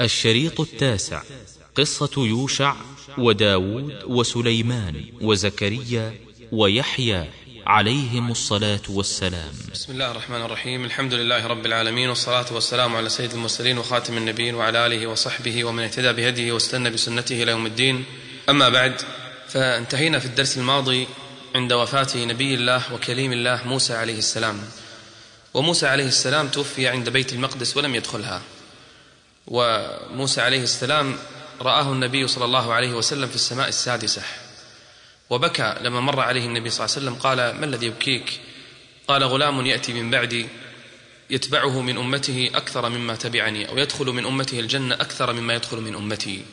الشريط 9: قصة يوشع وداود وسليمان وزكريا ويحيى عليهم الصلاة والسلام. بسم الله الرحمن الرحيم. الحمد لله رب العالمين، والصلاة والسلام على سيد المرسلين وخاتم النبيين وعلى آله وصحبه ومن اهتدى بهديه واستنى بسنته إلى يوم الدين. أما بعد، فانتهينا في الدرس الماضي عند وفاة نبي الله وكليم الله موسى عليه السلام. وموسى عليه السلام توفي عند بيت المقدس ولم يدخلها، وموسى عليه السلام رآه النبي صلى الله عليه وسلم في السماء السادسة، وبكى لما مر عليه النبي صلى الله عليه وسلم. قال: ما الذي يبكيك؟ قال: غلام يأتي من بعدي يتبعه من أمته أكثر مما تبعني، أو يدخل من أمته الجنة أكثر مما يدخل من أمتي.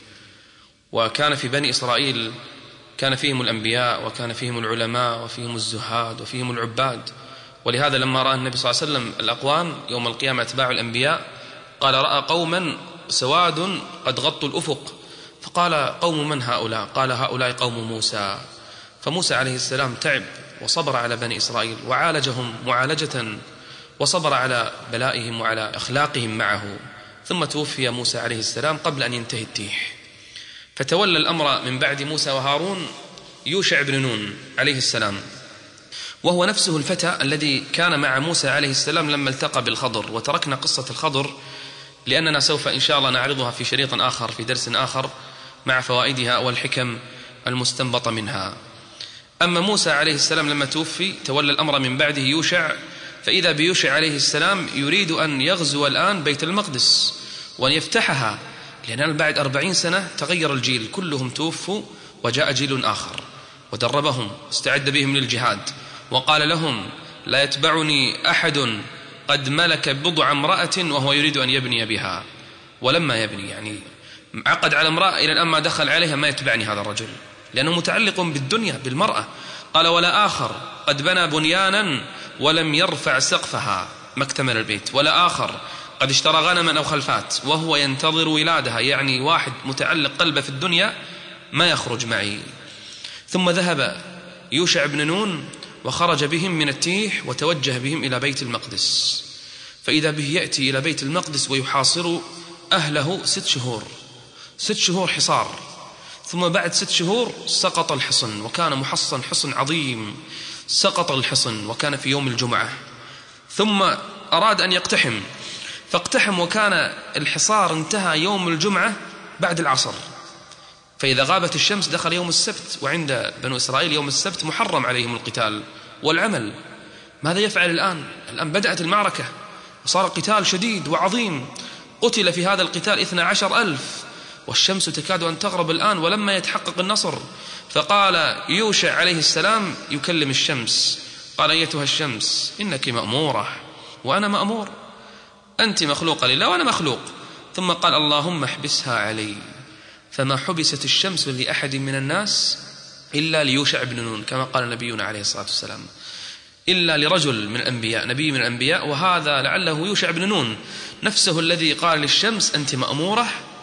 وكان في بني إسرائيل كان فيهم الأنبياء، وكان فيهم العلماء، وفيهم الزهاد، وفيهم العباد. ولهذا لما رأى النبي صلى الله عليه وسلم الأقوام يوم القيامة أتباع الأنبياء، قال: رأى قوما سواد قد غطوا الأفق، فقال: قوم من هؤلاء؟ قال: هؤلاء قوم موسى. فموسى عليه السلام تعب وصبر على بني إسرائيل وعالجهم معالجة، وصبر على بلائهم وعلى أخلاقهم معه. ثم توفي موسى عليه السلام قبل أن ينتهي التيح، فتولى الأمر من بعد موسى وهارون يوشع بن نون عليه السلام، وهو نفسه الفتى الذي كان مع موسى عليه السلام لما التقى بالخضر. وتركنا قصة الخضر لأننا سوف إن شاء الله نعرضها في شريط آخر في درس آخر مع فوائدها والحكم المستنبطة منها. أما موسى عليه السلام لما توفي تولى الأمر من بعده يوشع، فإذا بيوشع عليه السلام يريد أن يغزو الآن بيت المقدس وأن يفتحها، لأن بعد 40 سنة تغير الجيل، كلهم توفوا وجاء جيل آخر ودربهم واستعد بهم للجهاد، وقال لهم: لا يتبعني أحد قد ملك بضع امرأة وهو يريد أن يبني بها. ولما يبني يعني عقد على امرأة إلى الآن ما دخل عليها، ما يتبعني هذا الرجل لأنه متعلق بالدنيا بالمرأة. قال: ولا آخر قد بنى بنيانا ولم يرفع سقفها ما اكتمل البيت، ولا آخر قد اشترى غنما أو خلفات وهو ينتظر ولادها، يعني واحد متعلق قلبه في الدنيا ما يخرج معي. ثم ذهب يوشع بن نون وخرج بهم من التيح وتوجه بهم إلى بيت المقدس، فإذا به يأتي إلى بيت المقدس ويحاصر أهله 6 شهور حصار. ثم بعد 6 شهور سقط الحصن، وكان محصن حصن عظيم، سقط الحصن وكان في يوم الجمعة. ثم أراد أن يقتحم فاقتحم، وكان الحصار انتهى يوم الجمعة بعد العصر، فإذا غابت الشمس دخل يوم السبت، وعند بنو إسرائيل يوم السبت محرم عليهم القتال والعمل. ماذا يفعل الآن؟ الآن بدأت المعركة وصار قتال شديد وعظيم، قتل في هذا القتال 12,000، والشمس تكاد أن تغرب الآن ولما يتحقق النصر. فقال يوشع عليه السلام يكلم الشمس، قال: أيتها الشمس إنك مأمورة وأنا مأمور، أنت مخلوقة لله وأنا مخلوق. ثم قال: اللهم احبسها علي. فما حبست الشمس لأحد من الناس إلا ليوشع بن نون، كما قال نبينا عليه الصلاة والسلام، إلا لرجل من الأنبياء، نبي من الأنبياء، وهذا لعله يوشع بن نون نفسه الذي قال للشمس: أنت مأمورة،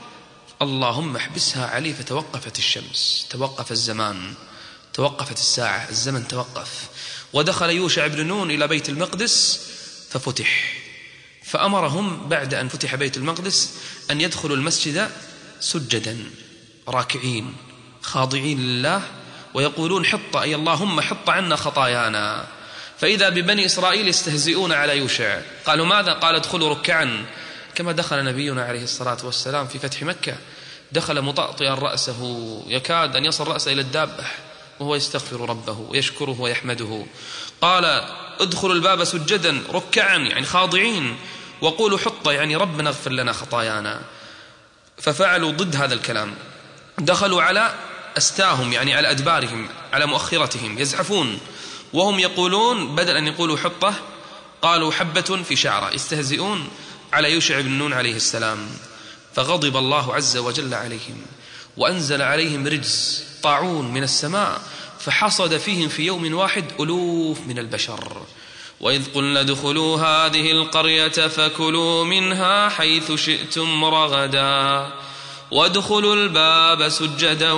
اللهم احبسها علي. فتوقفت الشمس، توقف الزمان، توقفت الساعة، الزمن توقف. ودخل يوشع بن نون إلى بيت المقدس ففتح، فأمرهم بعد أن فتح بيت المقدس أن يدخلوا المسجد سجدا راكعين خاضعين لله، ويقولون: حط، أي اللهم حط عنا خطايانا. فإذا ببني إسرائيل يستهزئون على يوشع، قالوا: ماذا؟ قال: ادخلوا ركعا، كما دخل نبينا عليه الصلاة والسلام في فتح مكة، دخل مطأطئا رأسه يكاد أن يصل رأسه إلى الدابة وهو يستغفر ربه ويشكره ويحمده. قال: ادخلوا الباب سجدا ركعا يعني خاضعين، وقولوا حط يعني ربنا اغفر لنا خطايانا. ففعلوا ضد هذا الكلام، دخلوا على أستاهم يعني على أدبارهم، على مؤخرتهم، يزحفون وهم يقولون بدل أن يقولوا حطة قالوا حبة في شعرة، يستهزئون على يوشع بن نون عليه السلام. فغضب الله عز وجل عليهم وأنزل عليهم رجز طاعون من السماء، فحصد فيهم في يوم واحد 1000 من البشر. وإذ قلنا ادخلوا هذه القرية فكلوا منها حيث شئتم رغدا وادخلوا الباب سجدا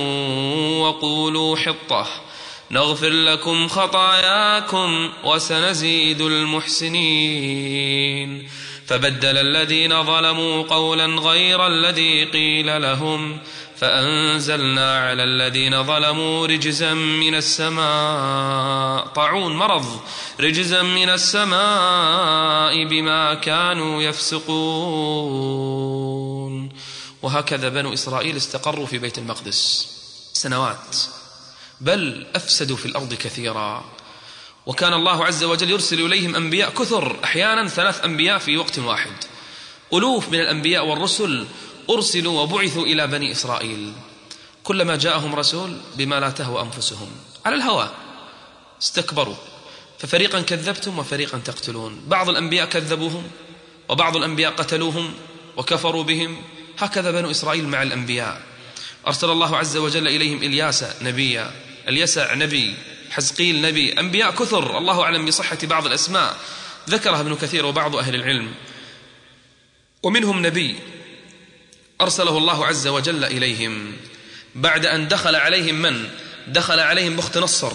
وقولوا حطة نغفر لكم خطاياكم وسنزيد المحسنين. فبدل الذين ظلموا قولا غير الذي قيل لهم فأنزلنا على الذين ظلموا رجزا من السماء، طاعون مرض، رجزا من السماء بما كانوا يفسقون. وهكذا بنو إسرائيل استقروا في بيت المقدس سنوات، بل أفسدوا في الأرض كثيرا. وكان الله عز وجل يرسل إليهم أنبياء كثر، أحيانا 3 أنبياء في وقت واحد. ألوف من الأنبياء والرسل أرسلوا وبعثوا إلى بني إسرائيل، كلما جاءهم رسول بما لا تهوى أنفسهم على الهوى استكبروا، ففريقا كذبتم وفريقا تقتلون. بعض الأنبياء كذبوهم وبعض الأنبياء قتلوهم وكفروا بهم. هكذا بنو إسرائيل مع الأنبياء. أرسل الله عز وجل إليهم إلياس نبيا، اليسع نبي، حزقيل نبي، أنبياء كثر، الله أعلم بصحة بعض الأسماء ذكرها ابن كثير وبعض أهل العلم. ومنهم نبي أرسله الله عز وجل إليهم بعد أن دخل عليهم بخت نصر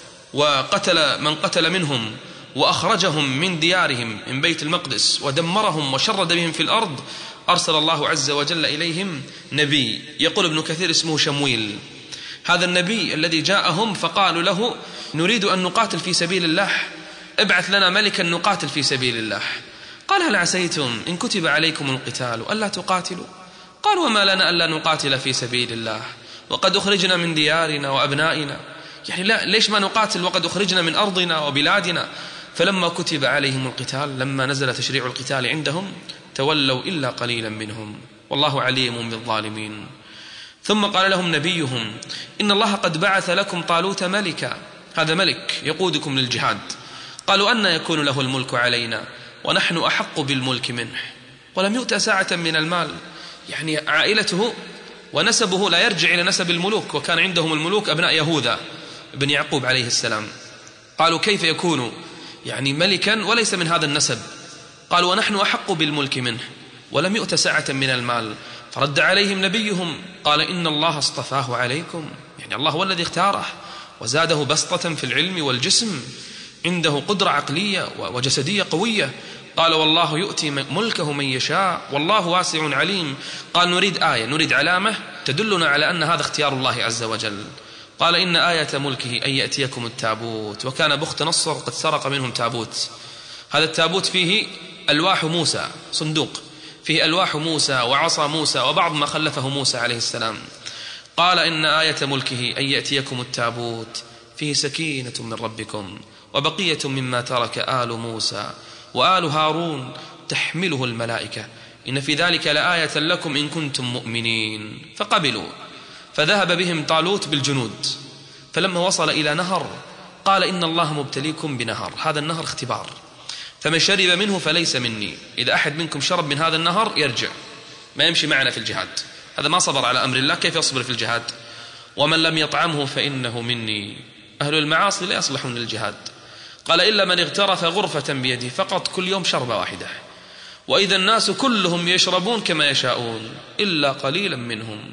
وقتل من قتل منهم وأخرجهم من ديارهم من بيت المقدس ودمرهم وشرد بهم في الأرض. أرسل الله عز وجل إليهم نبي، يقول ابن كثير اسمه شمويل. هذا النبي الذي جاءهم فقالوا له نريد أن نقاتل في سبيل الله، ابعث لنا ملكا نقاتل في سبيل الله. قال هل عسيتم إن كتب عليكم القتال ألا تقاتلوا؟ قالوا وما لنا ألا نقاتل في سبيل الله وقد أخرجنا من ديارنا وأبنائنا، يعني لا ليش ما نقاتل وقد أخرجنا من أرضنا وبلادنا؟ فلما كتب عليهم القتال، لما نزل تشريع القتال عندهم، تولوا إلا قليلا منهم والله عليم بالظالمين. ثم قال لهم نبيهم إن الله قد بعث لكم طالوت ملكا، هذا ملك يقودكم للجهاد. قالوا أن يكون له الملك علينا ونحن أحق بالملك منه ولم يؤت ساعة من المال، يعني عائلته ونسبه لا يرجع إلى نسب الملوك، وكان عندهم الملوك أبناء يهوذا بن يعقوب عليه السلام. قالوا كيف يكون يعني ملكا وليس من هذا النسب؟ قالوا ونحن أحق بالملك منه ولم يؤت ساعة من المال. فرد عليهم نبيهم قال إن الله اصطفاه عليكم، يعني الله هو الذي اختاره وزاده بسطة في العلم والجسم، عنده قدرة عقلية وجسدية قوية. قال والله يؤتي ملكه من يشاء والله واسع عليم. قال نريد آية، نريد علامة تدلنا على أن هذا اختيار الله عز وجل. قال إن آية ملكه أن يأتيكم التابوت، وكان بخت نصر قد سرق منهم تابوت. هذا التابوت فيه ألواح موسى، صندوق فيه ألواح موسى وعصا موسى وبعض ما خلفه موسى عليه السلام. قال إن آية ملكه أن يأتيكم التابوت فيه سكينة من ربكم وبقية مما ترك آل موسى وآل هارون تحمله الملائكة إن في ذلك لآية لكم إن كنتم مؤمنين. فقبلوا، فذهب بهم طالوت بالجنود. فلما وصل إلى نهر قال إن الله مبتليكم بنهر، هذا النهر اختبار، فمن شرب منه فليس مني، إذا أحد منكم شرب من هذا النهر يرجع، ما يمشي معنا في الجهاد، هذا ما صبر على أمر الله كيف يصبر في الجهاد؟ ومن لم يطعمه فإنه مني. أهل المعاصي لا يصلحون للجهاد. قال إلا من اغترف غرفة بيده فقط كل يوم شربة واحدة، وإذا الناس كلهم يشربون كما يشاءون إلا قليلا منهم.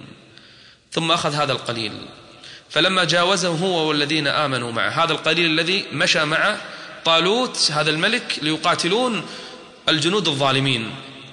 ثم أخذ هذا القليل فلما جاوزه هو والذين آمنوا معه، هذا القليل الذي مشى مع طالوت هذا الملك ليقاتلون الجنود الظالمين،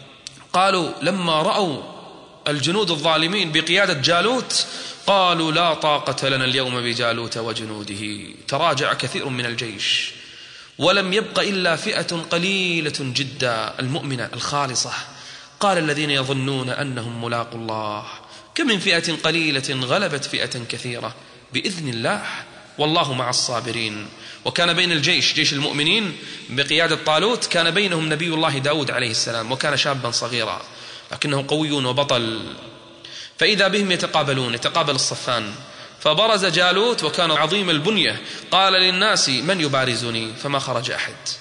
قالوا لما رأوا الجنود الظالمين بقيادة جالوت قالوا لا طاقة لنا اليوم بجالوت وجنوده. تراجع كثير من الجيش ولم يبق إلا فئة قليلة جدا المؤمنة الخالصة. قال الذين يظنون أنهم ملاقوا الله كم من فئة قليلة غلبت فئة كثيرة بإذن الله والله مع الصابرين. وكان بين الجيش جيش المؤمنين بقيادة طالوت كان بينهم نبي الله داود عليه السلام، وكان شابا صغيرا لكنه قوي وبطل. فإذا بهم يتقابل الصفان، فبرز جالوت وكان عظيم البنية، قال للناس من يبارزني؟ فما خرج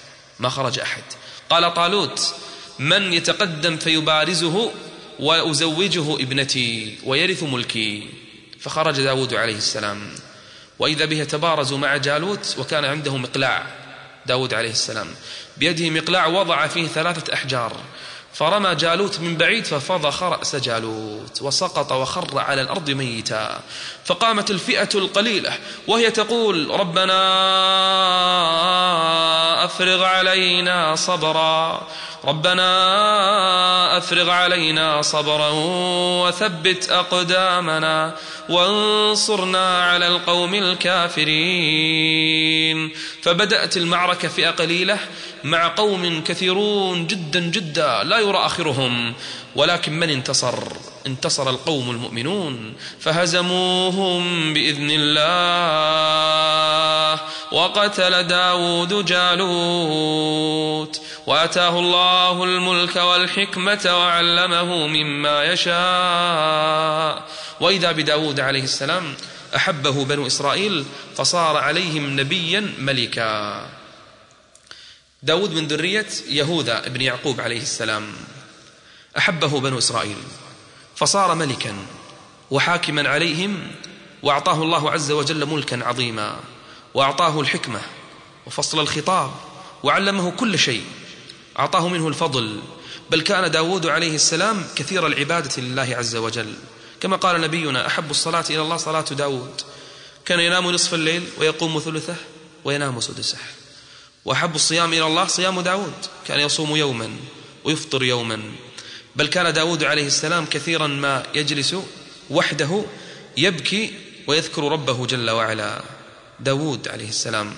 أحد. قال طالوت من يتقدم فيبارزه وأزوجه ابنتي ويرث ملكي؟ فخرج داود عليه السلام، وإذا به تبارزوا مع جالوت، وكان عنده مقلاع داود عليه السلام، بيده مقلاع وضع فيه 3 أحجار، فرمى جالوت من بعيد ففضخ رأس جالوت وسقط وخر على الأرض ميتا. فقامت الفئة القليلة وهي تقول ربنا أفرغ علينا صبرا ربنا أفرغ علينا صبرا وثبت أقدامنا وانصرنا على القوم الكافرين. فبدأت المعركة فئة قليلة مع قوم كثيرون جدا جدا لا يرى آخرهم، ولكن من انتصر؟ انتصر القوم المؤمنون فهزموهم بإذن الله. وقتل داود جالوت وآتاه الله الملك والحكمة وعلمه مما يشاء. وإذا بداود عليه السلام أحبه بنو إسرائيل فصار عليهم نبيا ملكا. داود من ذرية يهوذا ابن يعقوب عليه السلام، أحبه بنو إسرائيل فصار ملكا وحاكما عليهم، وأعطاه الله عز وجل ملكا عظيما، وأعطاه الحكمة وفصل الخطاب وعلمه كل شيء، أعطاه منه الفضل. بل كان داود عليه السلام كثير العبادة لله عز وجل، كما قال نبينا أحب الصلاة إلى الله صلاة داود، كان ينام نصف الليل ويقوم ثلثه وينام سدسه. وأحب الصيام إلى الله صيام داود، كان يصوم يوما ويفطر يوما. بل كان داود عليه السلام كثيرا ما يجلس وحده يبكي ويذكر ربه جل وعلا. داود عليه السلام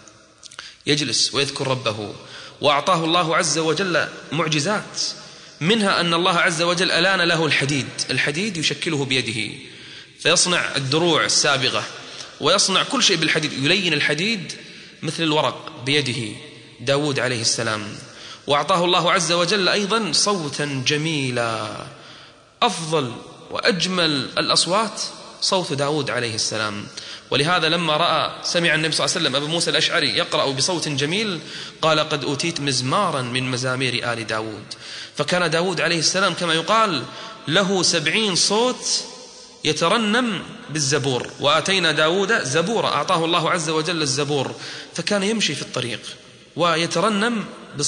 يجلس ويذكر ربه، وأعطاه الله عز وجل معجزات، منها أن الله عز وجل ألان له الحديد يشكله بيده فيصنع الدروع السابغة ويصنع كل شيء بالحديد، يلين الحديد مثل الورق بيده داود عليه السلام. وأعطاه الله عز وجل أيضا صوتا جميلا، أفضل وأجمل الأصوات صوت داود عليه السلام. ولهذا لما سمع النبي صلى الله عليه وسلم أبو موسى الأشعري يقرأ بصوت جميل قال قد أوتيت مزمارا من مزامير آل داود. فكان داود عليه السلام كما يقال له 70 صوت يترنم بالزبور، وآتينا داود زبورا، أعطاه الله عز وجل الزبور، فكان يمشي في الطريق ويترنم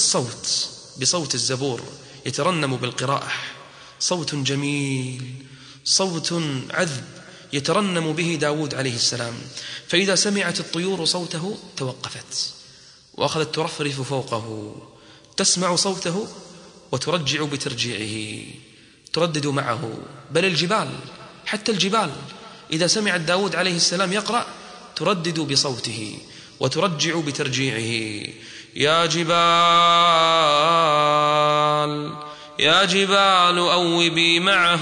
بصوت الزبور، يترنم بالقراءة، صوت جميل، صوت عذب يترنم به داود عليه السلام. فإذا سمعت الطيور صوته توقفت وأخذت ترفرف فوقه، تسمع صوته وترجع بترجيعه، تردد معه. بل الجبال، حتى الجبال إذا سمعت داود عليه السلام يقرأ تردد بصوته وترجع بترجيعه. يا جبال أوبي معه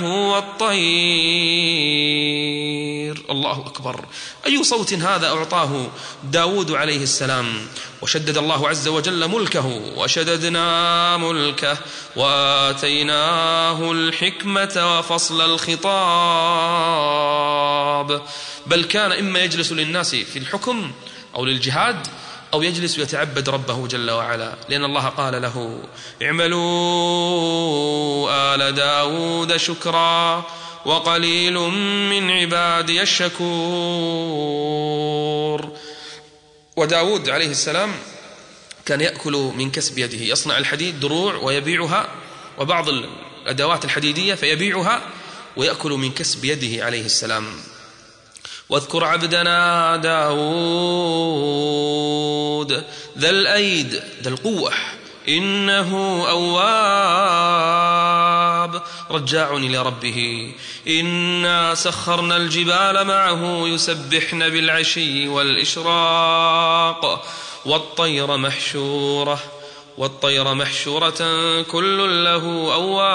والطير. الله أكبر، أي صوت هذا أعطاه داود عليه السلام. وشدد الله عز وجل ملكه وشددنا ملكه وآتيناه الحكمة وفصل الخطاب. بل كان إما يجلس للناس في الحكم أو للجهاد أو يجلس يتعبد ربه جل وعلا، لأن الله قال له اعملوا آل داود شكرا وقليل من عبادي الشكور. وداود عليه السلام كان يأكل من كسب يده، يصنع الحديد دروع ويبيعها، وبعض الأدوات الحديدية فيبيعها ويأكل من كسب يده عليه السلام. واذكر عبدنا داود ذا الأيد، ذا القوة، إنه أواب رجاع لربه. إنا سخرنا الجبال معه يسبحن بالعشي والإشراق والطير محشورة كل له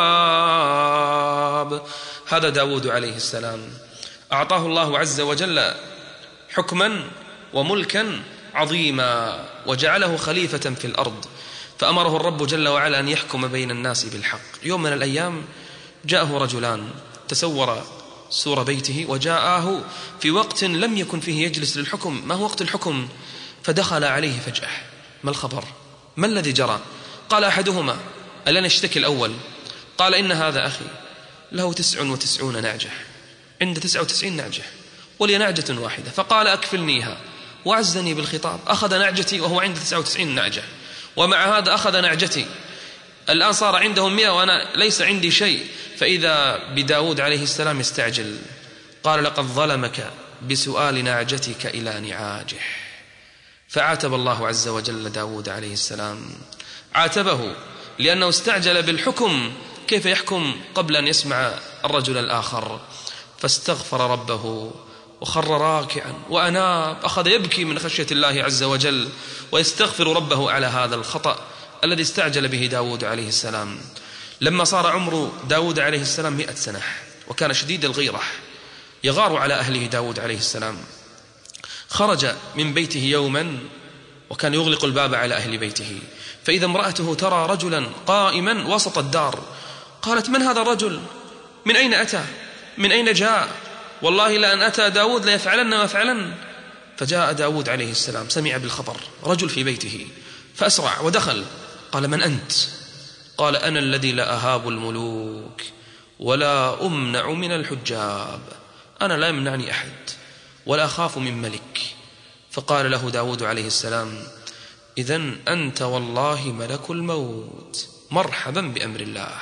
أواب. هذا داود عليه السلام أعطاه الله عز وجل حكما وملكا عظيما، وجعله خليفة في الأرض، فأمره الرب جل وعلا أن يحكم بين الناس بالحق. يوم من الأيام جاءه رجلان تسور سور بيته، وجاءه في وقت لم يكن فيه يجلس للحكم، ما هو وقت الحكم، فدخل عليه فجأة. ما الخبر؟ ما الذي جرى؟ قال أحدهما ألا نشتكي الأول؟ قال إن هذا أخي له 99 نعجة، عند 99 نعجة ولي نعجة واحدة، فقال أكفلنيها وعزني بالخطاب. أخذ نعجتي وهو عنده 99 نعجة، ومع هذا أخذ نعجتي، الآن صار عندهم 100 وأنا ليس عندي شيء. فإذا بداود عليه السلام يستعجل، قال لقد ظلمك بسؤال نعجتك إلى نعاجه. فعاتب الله عز وجل داود عليه السلام، عاتبه لأنه استعجل بالحكم، كيف يحكم قبل أن يسمع الرجل الآخر؟ فاستغفر ربه وخر راكعا وأناب، أخذ يبكي من خشية الله عز وجل ويستغفر ربه على هذا الخطأ الذي استعجل به داود عليه السلام. لما صار عمر داود عليه السلام 100 سنة وكان شديد الغيرة يغار على أهله داود عليه السلام، خرج من بيته يوما وكان يغلق الباب على أهل بيته، فإذا امرأته ترى رجلا قائما وسط الدار، قالت: من هذا الرجل؟ من أين أتى؟ من أين جاء؟ والله لأن أتى داود ليفعلن ويفعلن. فجاء داود عليه السلام، سمع بالخبر، رجل في بيته، فأسرع ودخل. قال: من أنت؟ قال: أنا الذي لا أهاب الملوك ولا أمنع من الحجاب، أنا لا يمنعني أحد ولا أخاف من ملك. فقال له داود عليه السلام: إذن أنت والله ملك الموت، مرحبا بأمر الله.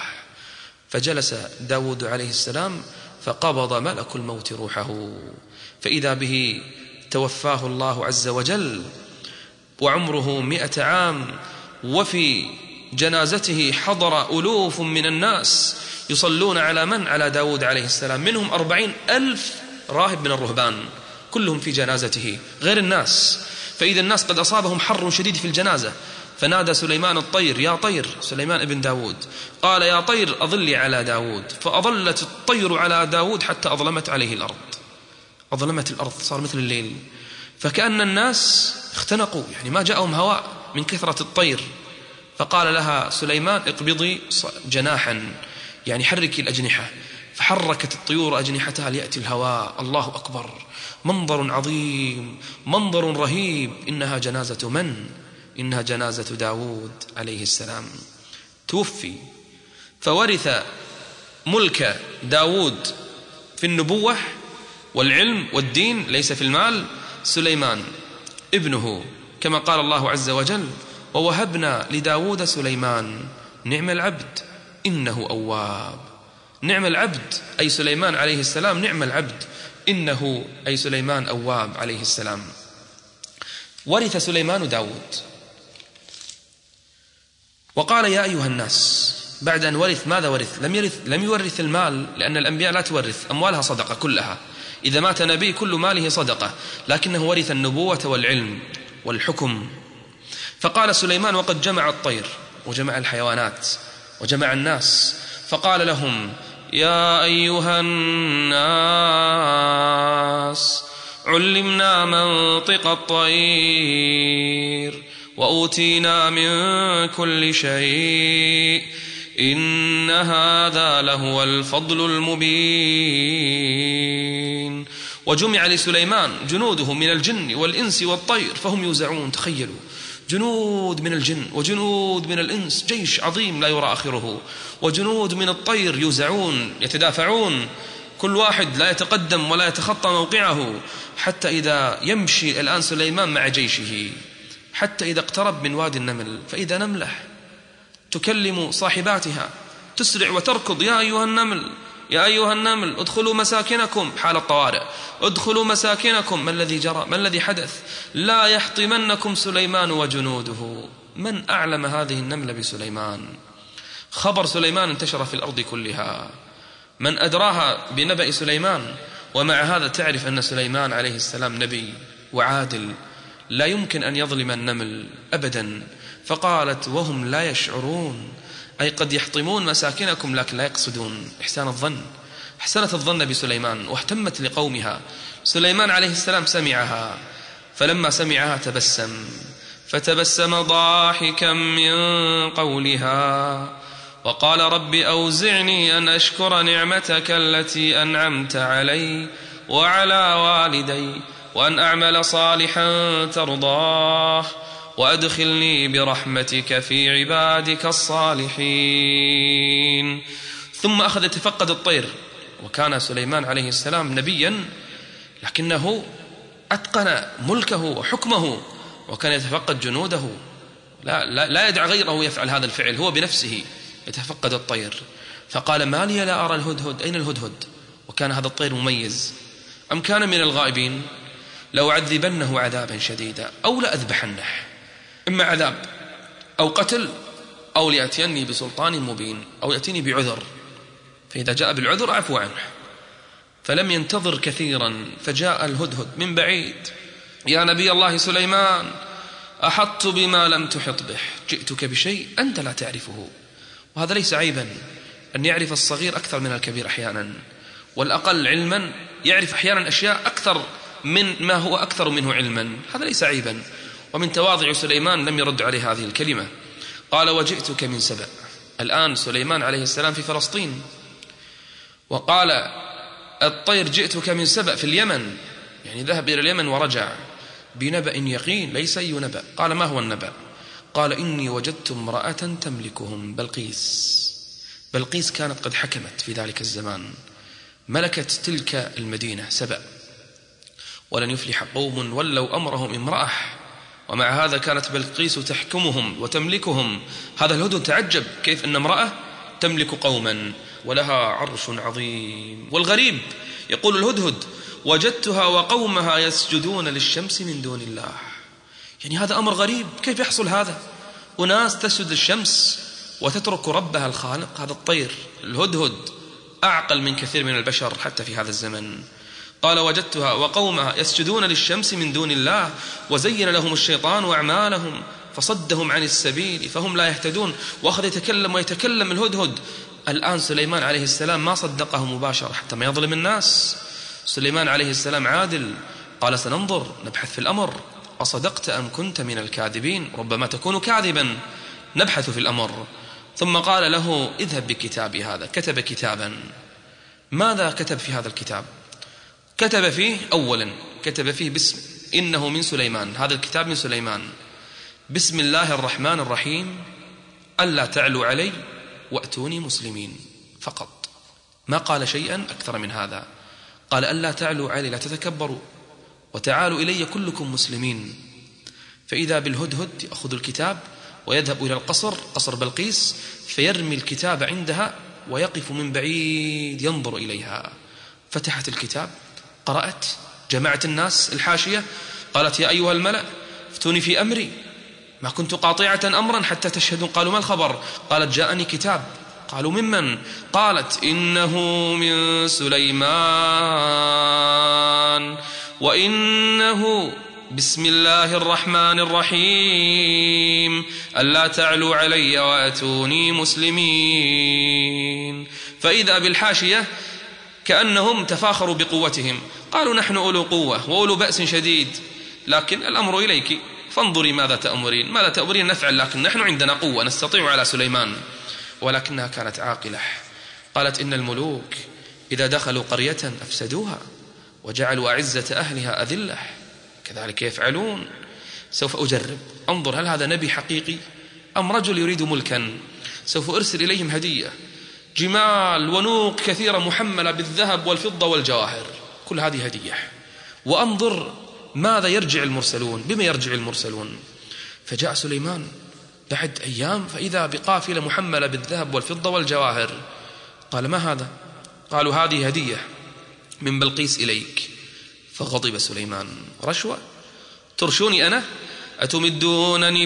فجلس داود عليه السلام فقبض ملك الموت روحه، فإذا به توفاه الله عز وجل وعمره 100 عام، وفي جنازته حضر ألوف من الناس يصلون على من؟ على داود عليه السلام، منهم 40,000 راهب من الرهبان، كلهم في جنازته غير الناس. فإذا الناس قد أصابهم حر شديد في الجنازة، فنادى سليمان الطير: يا طير، سليمان ابن داود، قال: يا طير أظلي على داود. فأظلت الطير على داود حتى أظلمت عليه الأرض، أظلمت الأرض، صار مثل الليل. فكأن الناس اختنقوا، يعني ما جاءهم هواء من كثرة الطير. فقال لها سليمان: اقبضي جناحا، يعني حركي الأجنحة. فحركت الطيور أجنحتها ليأتي الهواء. الله أكبر، منظر عظيم، منظر رهيب. إنها جنازة من؟ إنها جنازة داود عليه السلام. توفي، فورث ملك داود في النبوة والعلم والدين، ليس في المال، سليمان ابنه، كما قال الله عز وجل: ووهبنا لداود سليمان نعم العبد إنه أواب. نعم العبد أي سليمان عليه السلام، نعم العبد إنه أي سليمان أواب عليه السلام. ورث سليمان داود وقال: يا أيها الناس. بعد أن ورث ماذا ورث؟ لم يورث المال، لأن الأنبياء لا تورث، أموالها صدقة كلها، إذا مات نبي كل ماله صدقة، لكنه ورث النبوة والعلم والحكم. فقال سليمان وقد جمع الطير وجمع الحيوانات وجمع الناس، فقال لهم: يا أيها الناس علمنا منطق الطير وأوتينا من كل شيء، إن هذا لهو الفضل المبين. وجمع لسليمان جنوده من الجن والإنس والطير فهم يوزعون. تخيلوا، جنود من الجن وجنود من الإنس، جيش عظيم لا يرى آخره، وجنود من الطير يوزعون يتدافعون، كل واحد لا يتقدم ولا يتخطى موقعه. حتى إذا يمشي الآن سليمان مع جيشه، حتى إذا اقترب من وادي النمل فإذا نملة تكلم صاحباتها تسرع وتركض: يا أيها النمل، يا أيها النمل ادخلوا مساكنكم، حال الطوارئ، ادخلوا مساكنكم. ما الذي جرى؟ ما الذي حدث؟ لا يحطمنكم سليمان وجنوده. من أعلم هذه النملة بسليمان؟ خبر سليمان انتشر في الأرض كلها، من أدراها بنبأ سليمان؟ ومع هذا تعرف أن سليمان عليه السلام نبي وعادل، لا يمكن أن يظلم النمل أبدا. فقالت وهم لا يشعرون، أي قد يحطمون مساكنكم لكن لا يقصدون. إحسان الظن، أحسنت الظن بسليمان واهتمت لقومها. سليمان عليه السلام سمعها، فلما سمعها تبسم، فتبسم ضاحكا من قولها وقال: رب أوزعني أن أشكر نعمتك التي أنعمت علي وعلى والدي وأن أعمل صالحا ترضاه وأدخلني برحمتك في عبادك الصالحين. ثم أخذ يتفقد الطير، وكان سليمان عليه السلام نبيا لكنه أتقن ملكه وحكمه، وكان يتفقد جنوده، لا يدع غيره يفعل هذا الفعل، هو بنفسه يتفقد الطير. فقال: ما لي لا أرى الهدهد، أين الهدهد؟ وكان هذا الطير مميز، أم كان من الغائبين؟ لو عذبنه عذابا شديدا أو لأذبحنه، إما عذاب أو قتل أو ليأتيني بسلطان مبين، أو يأتيني بعذر، فإذا جاء بالعذر أعفو عنه. فلم ينتظر كثيرا فجاء الهدهد من بعيد: يا نبي الله سليمان، أحطت بما لم تحط به، جئتك بشيء أنت لا تعرفه. وهذا ليس عيبا أن يعرف الصغير أكثر من الكبير أحيانا، والأقل علما يعرف أحيانا أشياء أكثر من ما هو أكثر منه علما، هذا ليس عيبا. ومن تواضع سليمان لم يرد عليه هذه الكلمة. قال: وجئتك من سبأ. الآن سليمان عليه السلام في فلسطين، وقال الطير: جئتك من سبأ في اليمن، يعني ذهب إلى اليمن ورجع بنبأ يقين، ليس أي نبأ. قال: ما هو النبأ؟ قال: إني وجدت امرأة تملكهم، بلقيس كانت قد حكمت في ذلك الزمان، ملكت تلك المدينة سبأ، ولن يفلح قوم ولوا أمرهم امرأة، ومع هذا كانت بلقيس تحكمهم وتملكهم. هذا الهدهد تعجب كيف أن امرأة تملك قوما ولها عرش عظيم. والغريب يقول الهدهد: وجدتها وقومها يسجدون للشمس من دون الله. يعني هذا أمر غريب، كيف يحصل هذا؟ وناس تسجد للشمس وتترك ربها الخالق. هذا الطير الهدهد أعقل من كثير من البشر حتى في هذا الزمن. قال: وجدتها وقومها يسجدون للشمس من دون الله، وزين لهم الشيطان أعمالهم فصدهم عن السبيل فهم لا يهتدون. وأخذ يتكلم الهدهد. الآن سليمان عليه السلام ما صدقه مباشرة حتى ما يظلم الناس. سليمان عليه السلام عادل، قال: سننظر نبحث في الأمر، أصدقت أم كنت من الكاذبين؟ ربما تكون كاذبا، نبحث في الأمر. ثم قال له: اذهب بكتابي هذا. كتب كتابا. ماذا كتب في هذا الكتاب؟ كتب فيه أولا كتب فيه باسم إنه من سليمان، هذا الكتاب من سليمان، بسم الله الرحمن الرحيم، ألا تعلوا علي وأتوني مسلمين، فقط. ما قال شيئا أكثر من هذا. قال: ألا تعلوا علي، لا تتكبروا، وتعالوا إلي كلكم مسلمين. فإذا بالهدهد يأخذ الكتاب ويذهب إلى القصر، قصر بلقيس، فيرمي الكتاب عندها ويقف من بعيد ينظر إليها. فتحت الكتاب، قرأت، جمعت الناس الحاشية، قالت: يا أيها الملأ افتوني في أمري، ما كنت قاطعة أمرا حتى تشهدون. قالوا: ما الخبر؟ قالت: جاءني كتاب. قالوا: ممن؟ قالت: إنه من سليمان وإنه بسم الله الرحمن الرحيم، ألا تعلوا علي وأتوني مسلمين. فإذا بالحاشية كأنهم تفاخروا بقوتهم، قالوا: نحن أولو قوة وأولو بأس شديد، لكن الأمر إليك فانظري ماذا تأمرين، ماذا تأمرين نفعل، لكن نحن عندنا قوة نستطيع على سليمان. ولكنها كانت عاقلة. قالت: إن الملوك إذا دخلوا قرية أفسدوها وجعلوا أعزة أهلها أذلة، كذلك يفعلون. سوف أجرب، أنظر هل هذا نبي حقيقي أم رجل يريد ملكا. سوف أرسل إليهم هدية، جمال ونوق كثيرة محملة بالذهب والفضة والجواهر، كل هذه هدية، وأنظر ماذا يرجع المرسلون، بما يرجع المرسلون. فجاء سليمان بعد أيام فإذا بقافلة محملة بالذهب والفضة والجواهر. قال: ما هذا؟ قالوا: هذه هدية من بلقيس إليك. فغضب سليمان: رشوة؟ ترشوني أنا؟ أتمدونني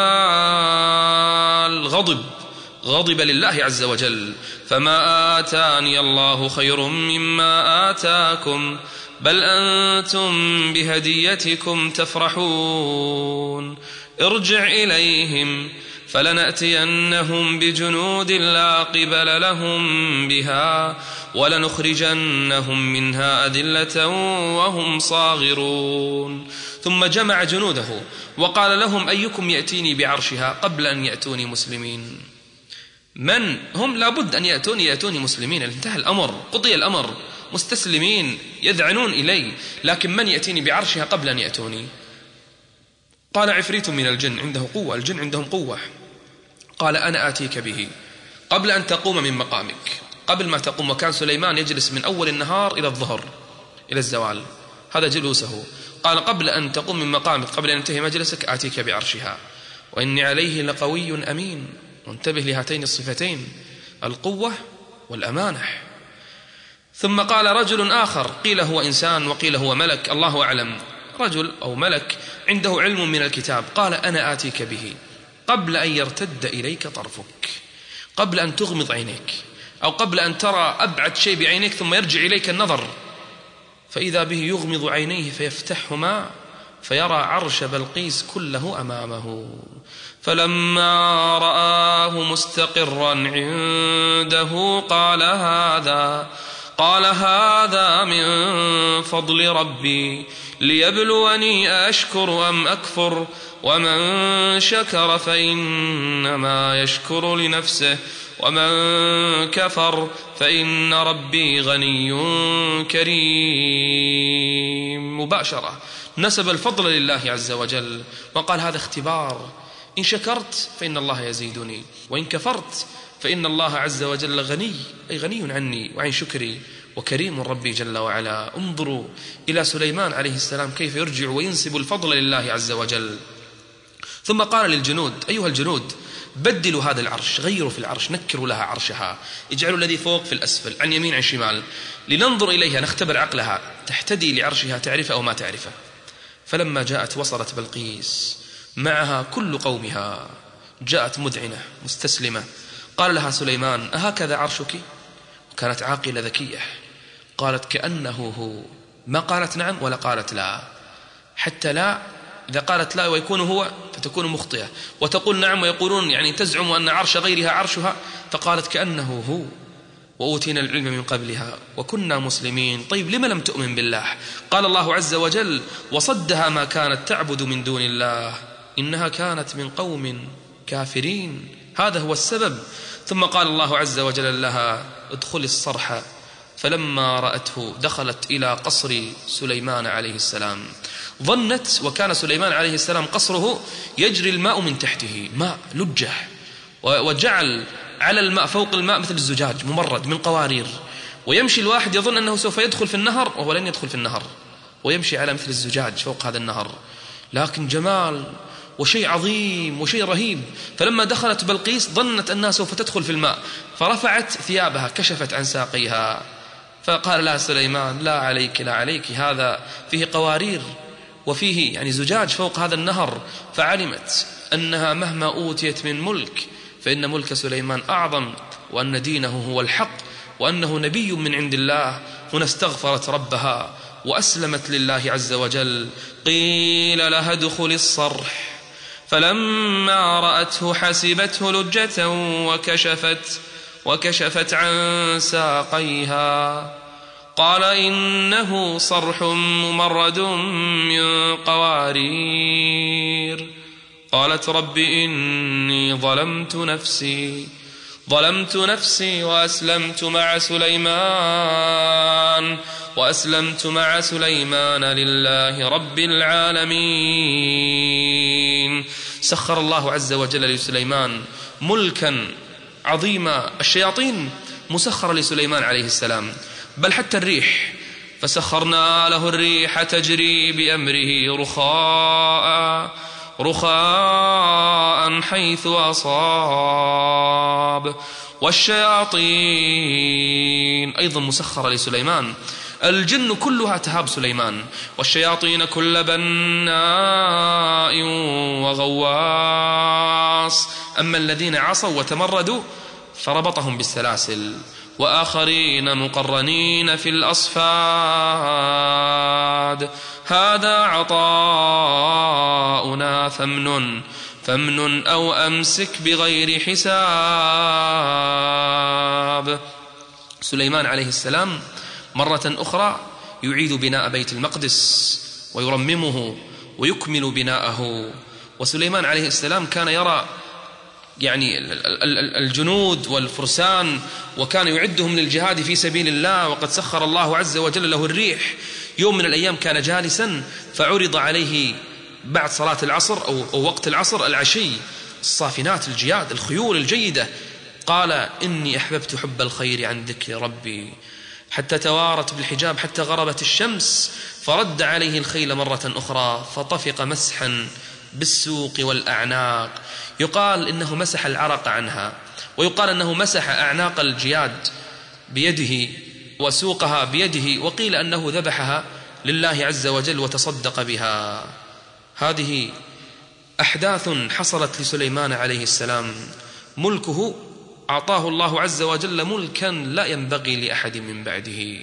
بمال؟ غضب لله عز وجل. فما آتاني الله خير مما آتاكم بل أنتم بهديتكم تفرحون. ارجع إليهم فلنأتينهم بجنود لا قبل لهم بها ولنخرجنهم منها أذلة وهم صاغرون. ثم جمع جنوده وقال لهم: أيكم يأتيني بعرشها قبل أن يأتوني مسلمين؟ من هم؟ لابد أن يأتوني مسلمين. انتهى الأمر، قضي الأمر، مستسلمين يذعنون إلي، لكن من يأتيني بعرشها قبل أن يأتوني؟ قال: عفريت من الجن عنده قوة، الجن عندهم قوة. قال: أنا آتيك به قبل أن تقوم من مقامك. قبل ما تقوم، وكان سليمان يجلس من أول النهار إلى الظهر إلى الزوال، هذا جلوسه. قال: قبل أن تقوم من مقامك، قبل أن ينتهي مجلسك، آتيك بعرشها وإني عليه لقوي أمين. وانتبه لهاتين الصفتين، القوة والأمانة. ثم قال رجل آخر، قيل هو إنسان وقيل هو ملك، الله أعلم، رجل أو ملك عنده علم من الكتاب، قال: أنا آتيك به قبل أن يرتد إليك طرفك، قبل أن تغمض عينيك، أو قبل أن ترى أبعد شيء بعينيك ثم يرجع إليك النظر، فإذا به يغمض عينيه فيفتحهما فيرى عرش بلقيس كله أمامه. فلما رآه مستقرا عنده قال هذا من فضل ربي ليبلوني أشكر أم أكفر، ومن شكر فإنما يشكر لنفسه ومن كفر فإن ربي غني كريم. مباشرة نسب الفضل لله عز وجل وقال هذا اختبار، إن شكرت فإن الله يزيدني، وإن كفرت فإن الله عز وجل غني، أي غني عني وعن شكري، وكريم ربي جل وعلا. انظروا إلى سليمان عليه السلام كيف يرجع وينسب الفضل لله عز وجل. ثم قال للجنود أيها الجنود بدلوا هذا العرش، غيروا في العرش، نكروا لها عرشها، اجعلوا الذي فوق في الأسفل، عن يمين عن شمال، لننظر إليها نختبر عقلها، تحتدي لعرشها تعرفه أو ما تعرفه. فلما جاءت وصلت بلقيس معها كل قومها، جاءت مذعنة مستسلمة، قال لها سليمان أهكذا عرشك؟ وكانت عاقلة ذكية، قالت كأنه هو، ما قالت نعم ولا قالت لا، حتى لا إذا قالت لا ويكون هو فتكون مخطئة، وتقول نعم ويقولون يعني تزعم أن عرش غيرها عرشها، فقالت كأنه هو وأوتينا العلم من قبلها وكنا مسلمين. طيب لما لم تؤمن بالله؟ قال الله عز وجل وصدها ما كانت تعبد من دون الله إنها كانت من قوم كافرين، هذا هو السبب. ثم قال الله عز وجل لها ادخلي الصرح، فلما رأته دخلت إلى قصر سليمان عليه السلام، ظنت، وكان سليمان عليه السلام قصره يجري الماء من تحته، ماء لجة، وجعل على الماء فوق الماء مثل الزجاج ممرد من قوارير، ويمشي الواحد يظن أنه سوف يدخل في النهر وهو لن يدخل في النهر، ويمشي على مثل الزجاج فوق هذا النهر، لكن جمال وشيء عظيم وشيء رهيب. فلما دخلت بلقيس ظنت أنها سوف تدخل في الماء، فرفعت ثيابها كشفت عن ساقيها، فقال لها سليمان لا عليك لا عليك، هذا فيه قوارير وفيه يعني زجاج فوق هذا النهر. فعلمت أنها مهما أوتيت من ملك فإن ملك سليمان أعظم، وأن دينه هو الحق، وأنه نبي من عند الله. هنا استغفرت ربها وأسلمت لله عز وجل. قيل لها ادخل الصرح، فلما رأته حسبته لجة وكشفت عن ساقيها، قال إنه صرح ممرد من قوارير. قالت رب إني ظلمت نفسي وأسلمت مع سليمان لله رب العالمين. سخر الله عز وجل لسليمان ملكا عظيما، الشياطين مسخرة لسليمان عليه السلام، بل حتى الريح، فسخرنا له الريح تجري بأمره رخاء حيث أصاب، والشياطين أيضا مسخرة لسليمان، الجن كلها تهاب سليمان، والشياطين كل بناء وغواص. أما الذين عصوا وتمردوا فربطهم بالسلاسل، وآخرين مقرنين في الأصفاد. هذا عطاؤنا فامنن أو أمسك بغير حساب. سليمان عليه السلام مرة أخرى يعيد بناء بيت المقدس ويرممه ويكمل بناءه. وسليمان عليه السلام كان يرى يعني الجنود والفرسان، وكان يعدهم للجهاد في سبيل الله، وقد سخر الله عز وجل له الريح. يوم من الأيام كان جالسا فعرض عليه بعد صلاة العصر أو وقت العصر العشي الصافنات الجياد الخيول الجيدة، قال إني أحببت حب الخير عن ذكر ربي حتى توارت بالحجاب حتى غربت الشمس، فرد عليه الخيل مرة أخرى فطفق مسحا بالسوق والأعناق. يقال إنه مسح العرق عنها، ويقال أنه مسح أعناق الجياد بيده وسوقها بيده، وقيل أنه ذبحها لله عز وجل وتصدق بها. هذه أحداث حصلت لسليمان عليه السلام. ملكه أعطاه الله عز وجل ملكا لا ينبغي لأحد من بعده،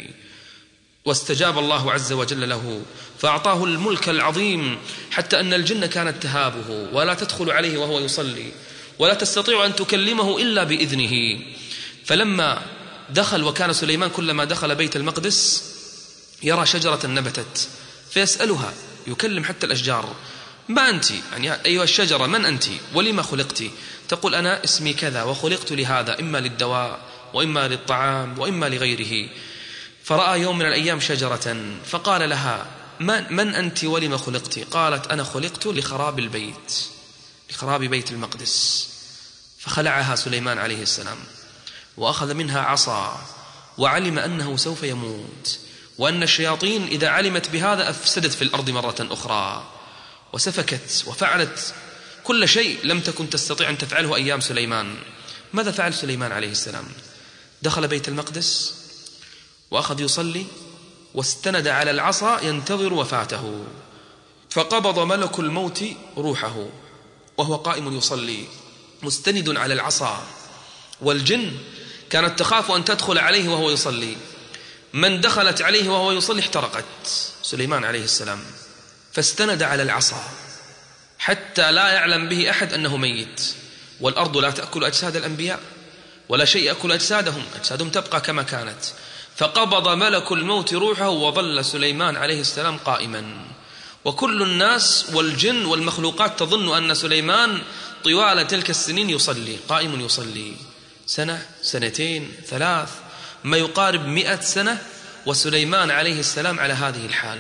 واستجاب الله عز وجل له فأعطاه الملك العظيم، حتى أن الجن كانت تهابه ولا تدخل عليه وهو يصلي، ولا تستطيع أن تكلمه إلا بإذنه. فلما دخل، وكان سليمان كلما دخل بيت المقدس يرى شجرة نبتت فيسألها، يكلم حتى الأشجار: ما أنت؟ يعني أيها الشجرة من أنت ولما خلقت؟ تقول: أنا اسمي كذا وخلقت لهذا، إما للدواء وإما للطعام وإما لغيره. فرأى يوم من الأيام شجرة فقال لها: من أنت ولما خلقت؟ قالت: أنا خلقت لخراب البيت، لخراب بيت المقدس. فخلعها سليمان عليه السلام وأخذ منها عصا، وعلم أنه سوف يموت، وأن الشياطين إذا علمت بهذا أفسدت في الأرض مرة أخرى، وسفكت وفعلت كل شيء لم تكن تستطيع أن تفعله أيام سليمان. ماذا فعل سليمان عليه السلام؟ دخل بيت المقدس وأخذ يصلي، واستند على العصا ينتظر وفاته، فقبض ملك الموت روحه وهو قائم يصلي مستند على العصا، والجن كانت تخاف أن تدخل عليه وهو يصلي. من دخلت عليه وهو يصلي احترقت سليمان عليه السلام، فاستند على العصا حتى لا يعلم به أحد أنه ميت. والأرض لا تأكل أجساد الأنبياء ولا شيء يأكل أجسادهم تبقى كما كانت. فقبض ملك الموت روحه وظل سليمان عليه السلام قائما، وكل الناس والجن والمخلوقات تظن أن سليمان طوال تلك السنين يصلي، قائم يصلي، سنة، سنتين، 3، ما يقارب 100 سنة وسليمان عليه السلام على هذه الحال.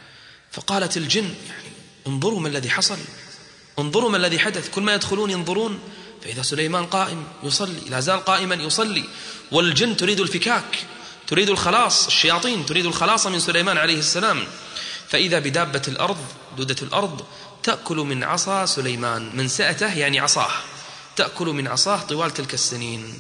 فقالت الجن: يعني انظروا ما الذي حصل، انظروا ما الذي حدث. كل ما يدخلون ينظرون، فإذا سليمان قائم يصلي، لا زال قائما يصلي، والجن تريد الفكاك، تريد الخلاص، الشياطين تريد الخلاص من سليمان عليه السلام. فإذا بدابة الأرض، دودة الأرض، تأكل من عصا سليمان، من سأته يعني عصاه، تأكل من عصاه طوال تلك السنين،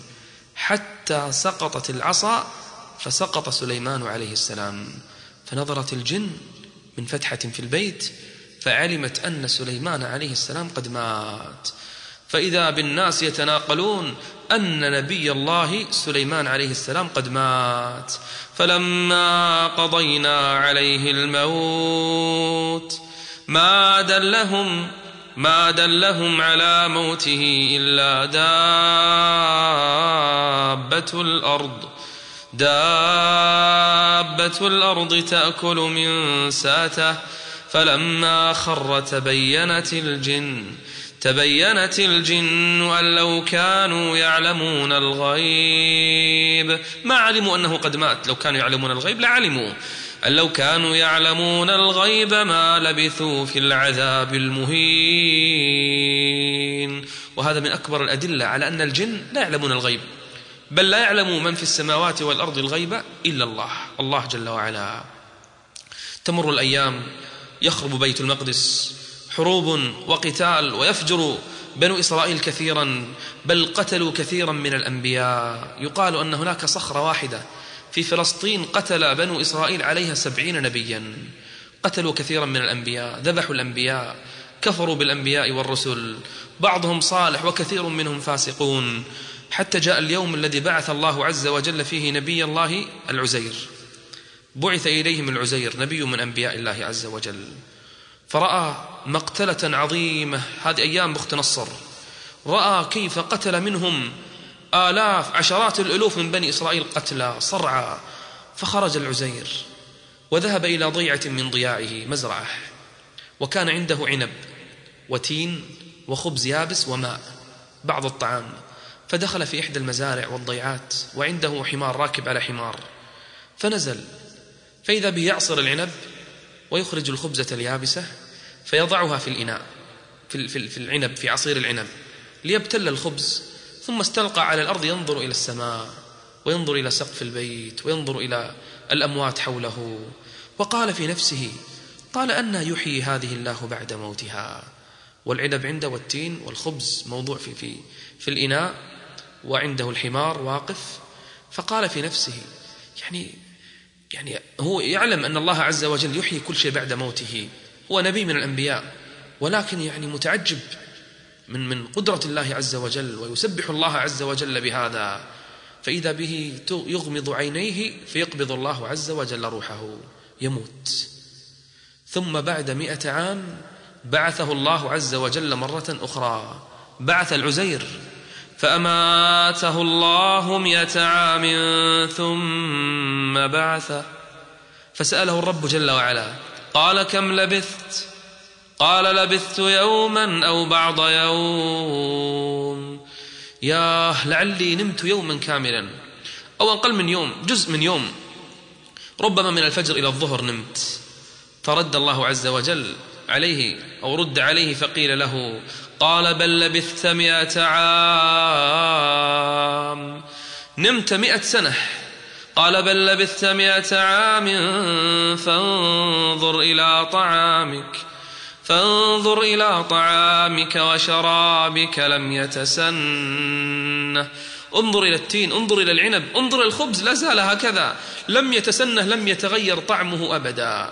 حتى سقطت العصا فسقط سليمان عليه السلام. فنظرت الجن من فتحة في البيت فعلمت أن سليمان عليه السلام قد مات. فإذا بالناس يتناقلون أن نبي الله سليمان عليه السلام قد مات. فلما قضينا عليه الموت ما دلهم على موته إلا دابة الأرض تأكل من ساته. فلما خر تبينت الجن أن لو كانوا يعلمون الغيب، ما علموا أنه قد مات، لو كانوا يعلمون الغيب لعلموا، أن لو كانوا يعلمون الغيب ما لبثوا في العذاب المهين. وهذا من أكبر الأدلة على أن الجن لا يعلمون الغيب، بل لا يعلم من في السماوات والأرض الغيب إلا الله جل وعلا. تمر الأيام، يخرب بيت المقدس، حروب وقتال، ويفجر بنو إسرائيل كثيرا، بل قتلوا كثيرا من الأنبياء. يقال أن هناك صخرة واحدة في فلسطين قتل بنو إسرائيل عليها 70 نبيا. قتلوا كثيرا من الأنبياء، ذبحوا الأنبياء، كفروا بالأنبياء والرسل، بعضهم صالح وكثير منهم فاسقون، حتى جاء اليوم الذي بعث الله عز وجل فيه نبي الله العزير. بعث إليهم العزير، نبي من أنبياء الله عز وجل، فرأى مقتلة عظيمة. هذه أيام بخت نصر، رأى كيف قتل منهم آلاف، عشرات الألوف من بني إسرائيل قتلى صرعى. فخرج العزير وذهب إلى ضيعة من ضياعه، مزرعة، وكان عنده عنب وتين وخبز يابس وماء، بعض الطعام. فدخل في إحدى المزارع والضيعات وعنده حمار راكب على حمار، فنزل فإذا به يعصر العنب ويخرج الخبزة اليابسة فيضعها في الإناء، في العنب، في عصير العنب، ليبتل الخبز. ثم استلقى على الأرض ينظر إلى السماء وينظر إلى سقف البيت وينظر إلى الأموات حوله، وقال في نفسه: قال أن يحيي هذه الله بعد موتها. والعنب عنده والتين والخبز موضوع في الإناء، وعنده الحمار واقف. فقال في نفسه يعني هو يعلم أن الله عز وجل يحيي كل شيء بعد موته، هو نبي من الأنبياء، ولكن يعني متعجب من قدرة الله عز وجل، ويسبح الله عز وجل بهذا، فإذا به يغمض عينيه فيقبض الله عز وجل روحه، يموت. ثم بعد 100 عام بعثه الله عز وجل مرة أخرى، بعث العزير فأماته الله 100 عام ثم بعثه، فسأله الرب جل وعلا قال كم لبثت؟ قال لبثت يوما أو بعض يوم، ياه لعلي نمت يوما كاملا أو أقل من يوم، جزء من يوم، ربما من الفجر إلى الظهر نمت. فرد الله عز وجل عليه أو رد عليه فقيل له قال بل لبثت 100 عام، نمت 100 سنة. قال بل لبثت 100 عام فانظر إلى طعامك وشرابك لم يتسنه، انظر إلى التين، انظر إلى العنب، انظر إلى الخبز، لا زال هكذا لم يتسنه، لم يتغير طعمه أبدا.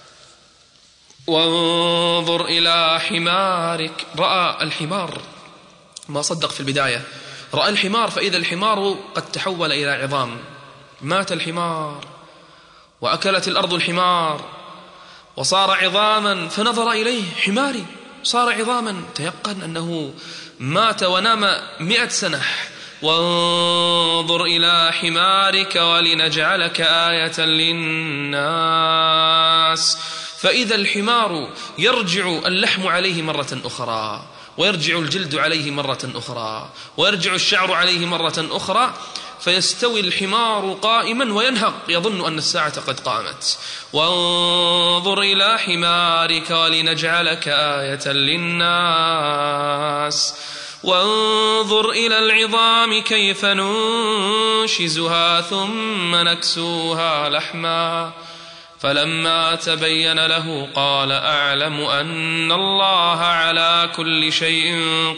وانظر إلى حمارك، رأى الحمار، ما صدق في البداية، رأى الحمار فإذا الحمار قد تحول إلى عظام، مات الحمار وأكلت الأرض الحمار وصار عظاما، فنظر إليه حماري صار عظاما، تيقن أنه مات ونام 100 سنة. وانظر إلى حمارك ولنجعلك آية للناس، فإذا الحمار يرجع اللحم عليه مرة أخرى، ويرجع الجلد عليه مرة أخرى، ويرجع الشعر عليه مرة أخرى، فيستوي الحمار قائما وينهق يظن أن الساعة قد قامت. وانظر إلى حمارك ولنجعلك آية للناس، وانظر إلى العظام كيف ننشزها ثم نكسوها لحما، فلما تبين له قال أعلم أن الله على كل شيء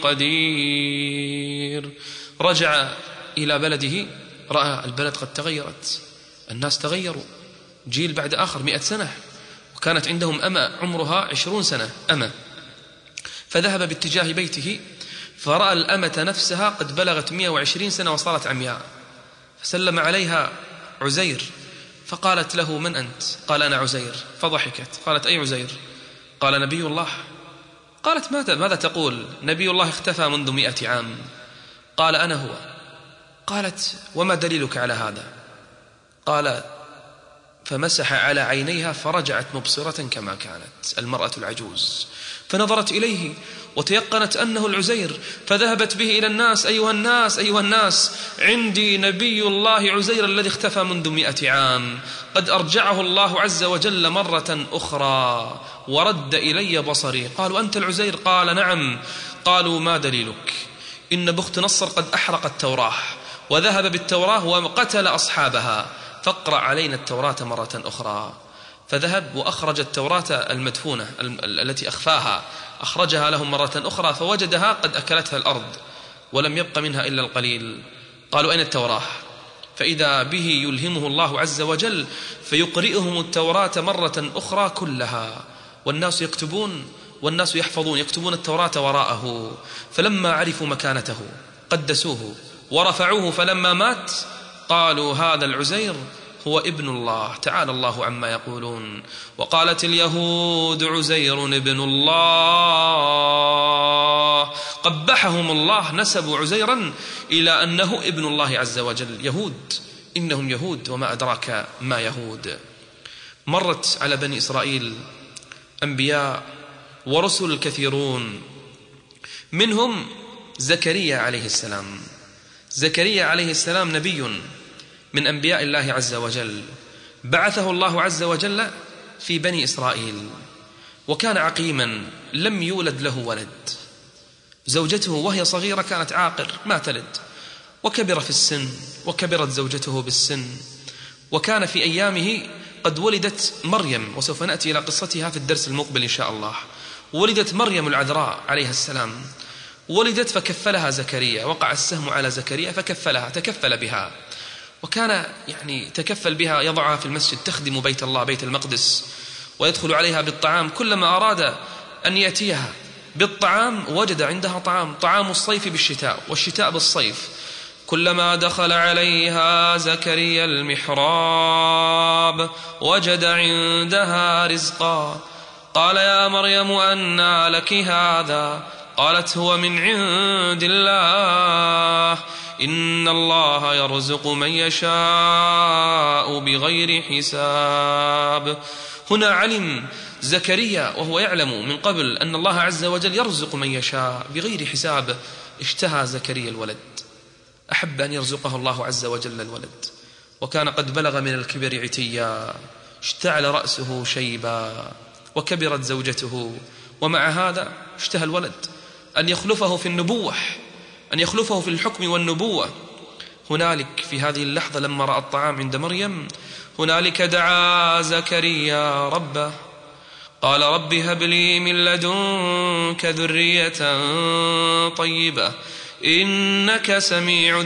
قدير. رجع إلى بلده، رأى البلد قد تغيرت، الناس تغيروا، جيل بعد آخر 100 سنة، وكانت عندهم أمة عمرها 20 سنة أمة، فذهب باتجاه بيته فرأى الأمة نفسها قد بلغت 120 سنة وصارت عمياء، فسلم عليها عزير فقالت له من أنت؟ قال أنا عزير، فضحكت، قالت أي عزير؟ قال نبي الله. قالت ماذا تقول؟ نبي الله اختفى منذ 100 عام. قال أنا هو. قالت وما دليلك على هذا؟ قال فمسح على عينيها فرجعت مبصرة كما كانت المرأة العجوز، فنظرت إليه وتيقنت أنه العزير، فذهبت به إلى الناس، أيها الناس عندي نبي الله عزير الذي اختفى منذ 100 عام، قد أرجعه الله عز وجل مرة أخرى ورد إلي بصري. قالوا أنت العزير؟ قال نعم. قالوا ما دليلك؟ إن بخت نصر قد أحرق التوراة وذهب بالتوراة وقتل أصحابها، فاقرأ علينا التوراة مرة أخرى. فذهب وأخرج التوراة المدفونة التي أخفاها، أخرجها لهم مرة أخرى فوجدها قد أكلتها الأرض ولم يبق منها إلا القليل. قالوا أين التوراة؟ فإذا به يلهمه الله عز وجل فيقرئهم التوراة مرة أخرى كلها، والناس يكتبون والناس يحفظون، يكتبون التوراة وراءه. فلما عرفوا مكانته قدسوه ورفعوه، فلما مات قالوا هذا العزير هو ابن الله، تعالى الله عما يقولون. وقالت اليهود عزير ابن الله، قبحهم الله، نسبوا عزيرا إلى أنه ابن الله عز وجل. يهود، إنهم يهود وما أدراك ما يهود. مرت على بني إسرائيل أنبياء ورسل كثيرون، منهم زكريا عليه السلام. زكريا عليه السلام نبي من أنبياء الله عز وجل، بعثه الله عز وجل في بني إسرائيل، وكان عقيما لم يولد له ولد. زوجته وهي صغيرة كانت عاقر ما تلد، وكبر في السن، وكبرت زوجته بالسن، وكان في أيامه قد ولدت مريم، وسوف نأتي إلى قصتها في الدرس المقبل إن شاء الله. ولدت مريم العذراء عليها السلام، ولدت فكفلها زكريا، وقع السهم على زكريا فكفلها، تكفل بها، وكان تكفل بها، يضعها في المسجد، تخدم بيت الله بيت المقدس، ويدخل عليها بالطعام كلما أراد أن يأتيها بالطعام وجد عندها طعام الصيف بالشتاء والشتاء بالصيف. كلما دخل عليها زكريا المحراب وجد عندها رزقا. قال يا مريم أنى لك هذا؟ قالت هو من عند الله إن الله يرزق من يشاء بغير حساب. هنا علم زكريا وهو يعلم من قبل أن الله عز وجل يرزق من يشاء بغير حساب. اشتهى زكريا الولد، أحب أن يرزقه الله عز وجل الولد، وكان قد بلغ من الكبر عتيا، اشتعل رأسه شيبا وكبرت زوجته، ومع هذا اشتهى الولد أن يخلفه في النبوة، أن يخلفه في الحكم والنبوة. هنالك في هذه اللحظة لما رأى الطعام عند مريم، هنالك دعا زكريا ربه قال رب هب لي من لدنك ذرية طيبة إنك سميع